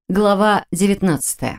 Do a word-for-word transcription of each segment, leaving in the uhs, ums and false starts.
Глава девятнадцатая.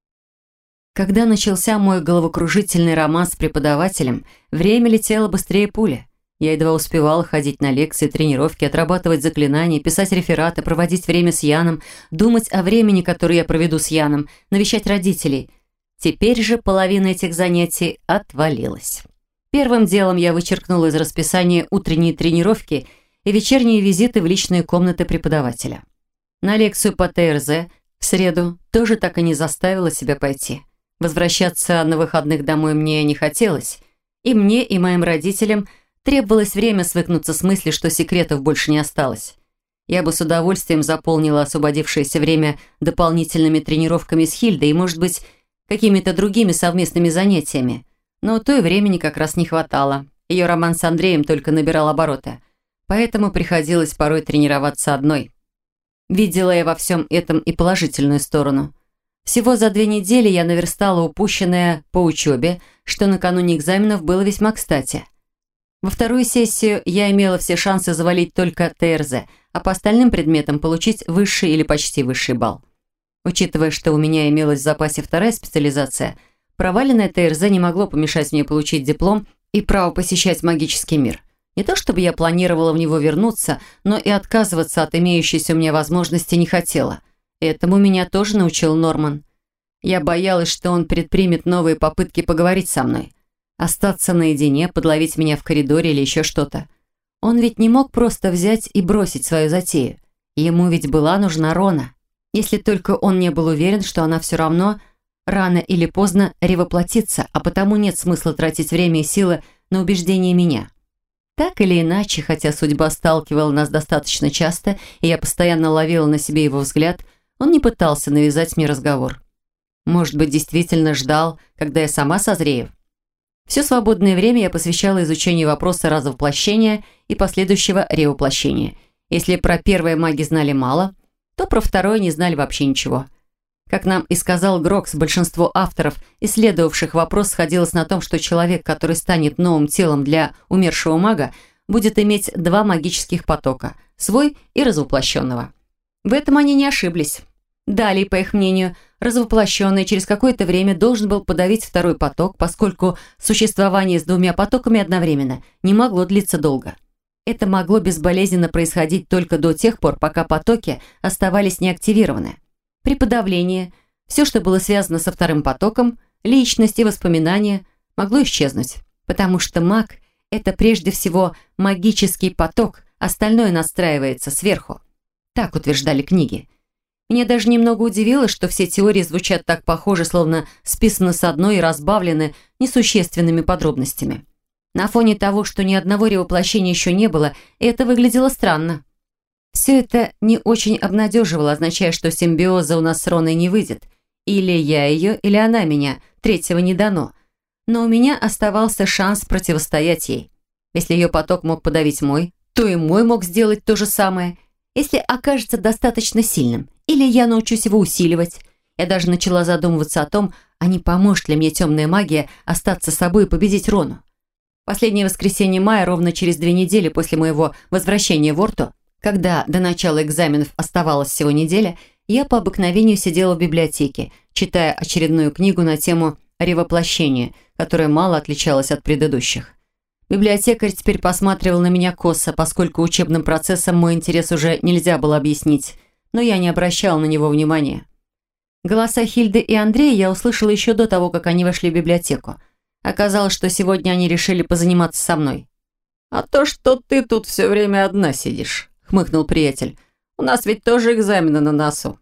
Когда начался мой головокружительный роман с преподавателем, время летело быстрее пули. Я едва успевала ходить на лекции, тренировки, отрабатывать заклинания, писать рефераты, проводить время с Яном, думать о времени, которое я проведу с Яном, навещать родителей. Теперь же половина этих занятий отвалилась. Первым делом я вычеркнула из расписания утренние тренировки и вечерние визиты в личные комнаты преподавателя. На лекцию по Т Р З в среду тоже так и не заставила себя пойти. Возвращаться на выходных домой мне не хотелось. И мне, и моим родителям требовалось время свыкнуться с мыслью, что секретов больше не осталось. Я бы с удовольствием заполнила освободившееся время дополнительными тренировками с Хильдой и, может быть, какими-то другими совместными занятиями. Но то и времени как раз не хватало. Ее роман с Андреем только набирал обороты. Поэтому приходилось порой тренироваться одной. Видела я во всем этом и положительную сторону. Всего за две недели я наверстала упущенное по учебе, что накануне экзаменов было весьма кстати. Во вторую сессию я имела все шансы завалить только Т Р З, а по остальным предметам получить высший или почти высший балл. Учитывая, что у меня имелась в запасе вторая специализация, проваленное Т Р З не могло помешать мне получить диплом и право посещать магический мир. Не то чтобы я планировала в него вернуться, но и отказываться от имеющейся у меня возможности не хотела. Этому меня тоже научил Норман. Я боялась, что он предпримет новые попытки поговорить со мной. Остаться наедине, подловить меня в коридоре или еще что-то. Он ведь не мог просто взять и бросить свою затею. Ему ведь была нужна Рона. Если только он не был уверен, что она все равно рано или поздно ревоплотится, а потому нет смысла тратить время и силы на убеждение меня. Так или иначе, хотя судьба сталкивала нас достаточно часто, и я постоянно ловила на себе его взгляд, он не пытался навязать мне разговор. Может быть, действительно ждал, когда я сама созрею. Все свободное время я посвящала изучению вопроса развоплощения и последующего ревоплощения. Если про первое маги знали мало, то про второе не знали вообще ничего. Как нам и сказал Грокс, большинство авторов, исследовавших вопрос, сходилось на том, что человек, который станет новым телом для умершего мага, будет иметь два магических потока – свой и развоплощенного. В этом они не ошиблись. Далее, по их мнению, развоплощенный через какое-то время должен был подавить второй поток, поскольку существование с двумя потоками одновременно не могло длиться долго. Это могло безболезненно происходить только до тех пор, пока потоки оставались неактивированы. При подавлении все, что было связано со вторым потоком, личность и воспоминания, могло исчезнуть, потому что маг – это прежде всего магический поток, остальное настраивается сверху. Так утверждали книги. Меня даже немного удивило, что все теории звучат так похоже, словно списаны с одной и разбавлены несущественными подробностями. На фоне того, что ни одного ревоплощения еще не было, это выглядело странно. Все это не очень обнадеживало, означая, что симбиоза у нас с Роной не выйдет. Или я ее, или она меня, третьего не дано. Но у меня оставался шанс противостоять ей. Если ее поток мог подавить мой, то и мой мог сделать то же самое. Если окажется достаточно сильным, или я научусь его усиливать. Я даже начала задумываться о том, а не поможет ли мне темная магия остаться собой и победить Рону. Последнее воскресенье мая, ровно через две недели после моего возвращения в Орту, когда до начала экзаменов оставалась всего неделя, я по обыкновению сидела в библиотеке, читая очередную книгу на тему ревоплощения, которая мало отличалась от предыдущих. Библиотекарь теперь посматривал на меня косо, поскольку учебным процессом мой интерес уже нельзя было объяснить, но я не обращала на него внимания. Голоса Хильды и Андрея я услышала еще до того, как они вошли в библиотеку. Оказалось, что сегодня они решили позаниматься со мной. «А то, что ты тут все время одна сидишь», — хмыкнул приятель. «У нас ведь тоже экзамены на носу».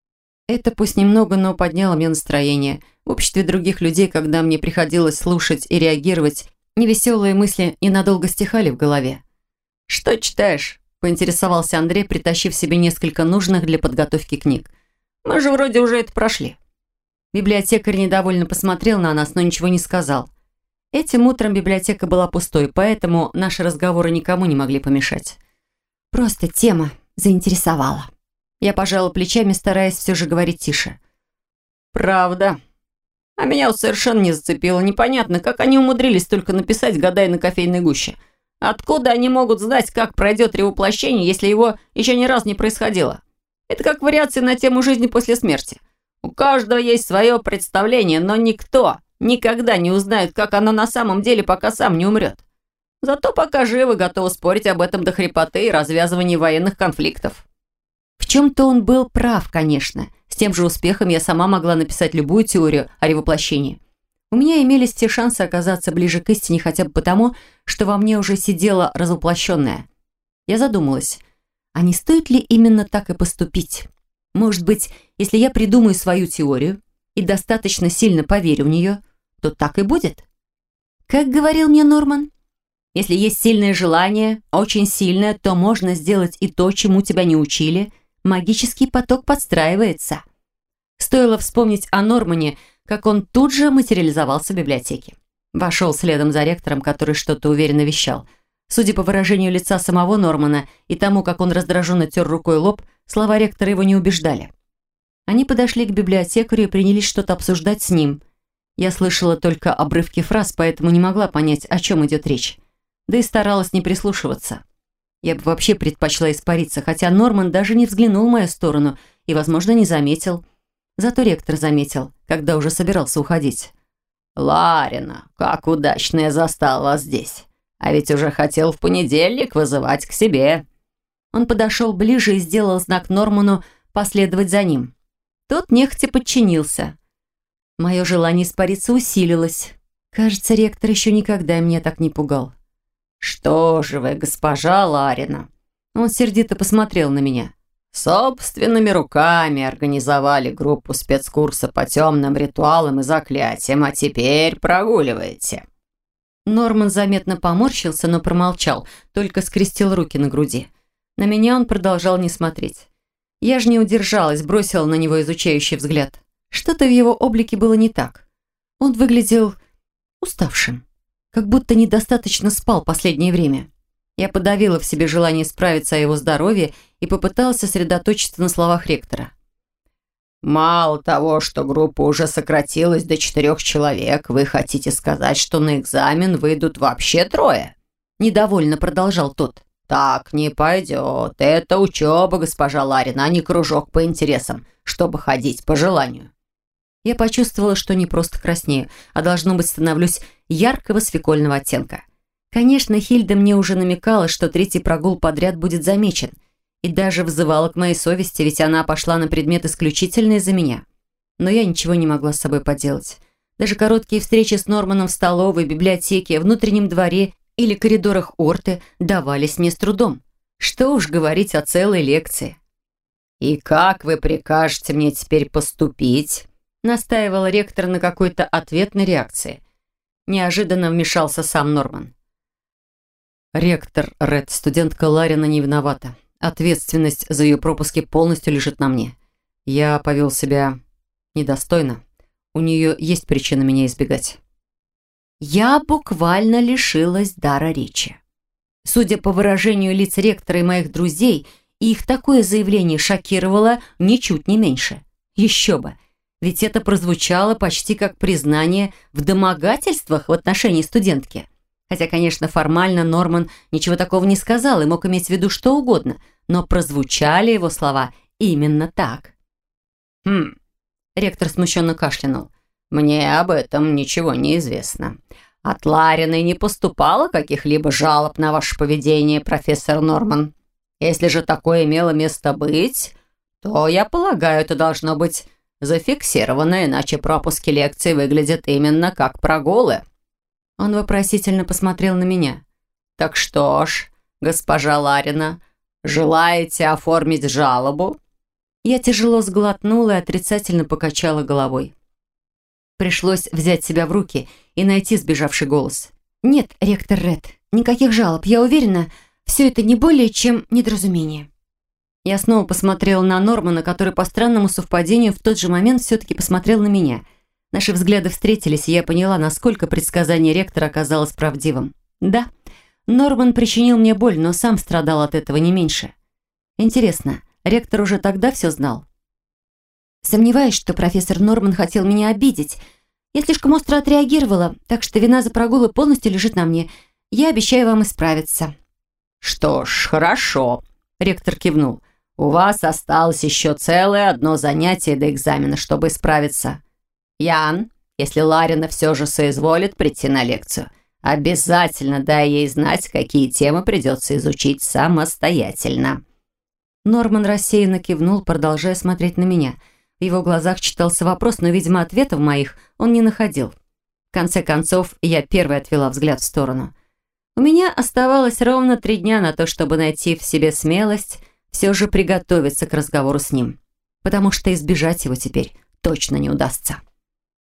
Это пусть немного, но подняло мне настроение. В обществе других людей, когда мне приходилось слушать и реагировать, невеселые мысли ненадолго стихали в голове. «Что читаешь?» — поинтересовался Андрей, притащив себе несколько нужных для подготовки книг. «Мы же вроде уже это прошли». Библиотекарь недовольно посмотрел на нас, но ничего не сказал. Этим утром библиотека была пустой, поэтому наши разговоры никому не могли помешать. Просто тема заинтересовала. Я пожала плечами, стараясь все же говорить тише. «Правда. А меня вот совершенно не зацепило. Непонятно, как они умудрились только написать, гадая на кофейной гуще. Откуда они могут знать, как пройдет ревоплощение, если его еще ни разу не происходило? Это как вариации на тему жизни после смерти. У каждого есть свое представление, но никто никогда не узнает, как оно на самом деле, пока сам не умрет. Зато пока живы, готовы спорить об этом до хрипоты и развязывания военных конфликтов. В чем-то он был прав, конечно. С тем же успехом я сама могла написать любую теорию о ревоплощении. У меня имелись те шансы оказаться ближе к истине хотя бы потому, что во мне уже сидела развоплощенная. Я задумалась, а не стоит ли именно так и поступить? Может быть, если я придумаю свою теорию и достаточно сильно поверю в нее, то так и будет? Как говорил мне Норман, если есть сильное желание, очень сильное, то можно сделать и то, чему тебя не учили. Магический поток подстраивается. Стоило вспомнить о Нормане, как он тут же материализовался в библиотеке. Вошел следом за ректором, который что-то уверенно вещал. Судя по выражению лица самого Нормана и тому, как он раздраженно тер рукой лоб, слова ректора его не убеждали. Они подошли к библиотекарю и принялись что-то обсуждать с ним. Я слышала только обрывки фраз, поэтому не могла понять, о чем идет речь. Да и старалась не прислушиваться. Я бы вообще предпочла испариться, хотя Норман даже не взглянул в мою сторону и, возможно, не заметил. Зато ректор заметил, когда уже собирался уходить. «Ларина, как удачно я застал вас здесь. А ведь уже хотел в понедельник вызывать к себе». Он подошел ближе и сделал знак Норману последовать за ним. Тот нехотя подчинился. Мое желание испариться усилилось. Кажется, ректор еще никогда меня так не пугал. «Что же вы, госпожа Ларина?» Он сердито посмотрел на меня. «Собственными руками организовали группу спецкурса по темным ритуалам и заклятиям, а теперь прогуливаете». Норман заметно поморщился, но промолчал, только скрестил руки на груди. На меня он продолжал не смотреть. Я же не удержалась, бросила на него изучающий взгляд. Что-то в его облике было не так. Он выглядел уставшим, как будто недостаточно спал последнее время. Я подавила в себе желание справиться о его здоровье и попыталась сосредоточиться на словах ректора. «Мало того, что группа уже сократилась до четырех человек, вы хотите сказать, что на экзамен выйдут вообще трое?» Недовольно продолжал тот. «Так не пойдет. Это учеба, госпожа Ларина, а не кружок по интересам, чтобы ходить по желанию». Я почувствовала, что не просто краснею, а должно быть становлюсь яркого свекольного оттенка. Конечно, Хильда мне уже намекала, что третий прогул подряд будет замечен, и даже взывала к моей совести, ведь она пошла на предмет исключительно из-за меня. Но я ничего не могла с собой поделать. Даже короткие встречи с Норманом в столовой, библиотеке, внутреннем дворе или коридорах Орты давались мне с трудом. Что уж говорить о целой лекции. «И как вы прикажете мне теперь поступить?» Настаивал ректор на какой-то ответной реакции. Неожиданно вмешался сам Норман. «Ректор Ред, студентка Ларина не виновата. Ответственность за ее пропуски полностью лежит на мне. Я повел себя недостойно. У нее есть причина меня избегать». Я буквально лишилась дара речи. Судя по выражению лиц ректора и моих друзей, их такое заявление шокировало ничуть не меньше. Еще бы, ведь это прозвучало почти как признание в домогательствах в отношении студентки. Хотя, конечно, формально Норман ничего такого не сказал и мог иметь в виду что угодно, но прозвучали его слова именно так. «Хм...» — ректор смущенно кашлянул. «Мне об этом ничего не известно. От Ларины не поступало каких-либо жалоб на ваше поведение, профессор Норман. Если же такое имело место быть, то, я полагаю, это должно быть зафиксировано, иначе пропуски лекций выглядят именно как прогулы». Он вопросительно посмотрел на меня. «Так что ж, госпожа Ларина, желаете оформить жалобу?» Я тяжело сглотнула и отрицательно покачала головой. Пришлось взять себя в руки и найти сбежавший голос. «Нет, ректор Ред, никаких жалоб. Я уверена, все это не более чем недоразумение». Я снова посмотрела на Нормана, который по странному совпадению в тот же момент все-таки посмотрел на меня. Наши взгляды встретились, и я поняла, насколько предсказание ректора оказалось правдивым. Да, Норман причинил мне боль, но сам страдал от этого не меньше. Интересно, ректор уже тогда все знал? Сомневаюсь, что профессор Норман хотел меня обидеть. Я слишком остро отреагировала, так что вина за прогулы полностью лежит на мне. Я обещаю вам исправиться». «Что ж, хорошо», — ректор кивнул. У вас осталось еще целое одно занятие до экзамена, чтобы исправиться. Ян, если Ларина все же соизволит прийти на лекцию, обязательно дай ей знать, какие темы придется изучить самостоятельно». Норман рассеянно кивнул, продолжая смотреть на меня. В его глазах читался вопрос, но, видимо, ответов моих он не находил. В конце концов, я первой отвела взгляд в сторону. У меня оставалось ровно три дня на то, чтобы найти в себе смелость все же приготовиться к разговору с ним, потому что избежать его теперь точно не удастся.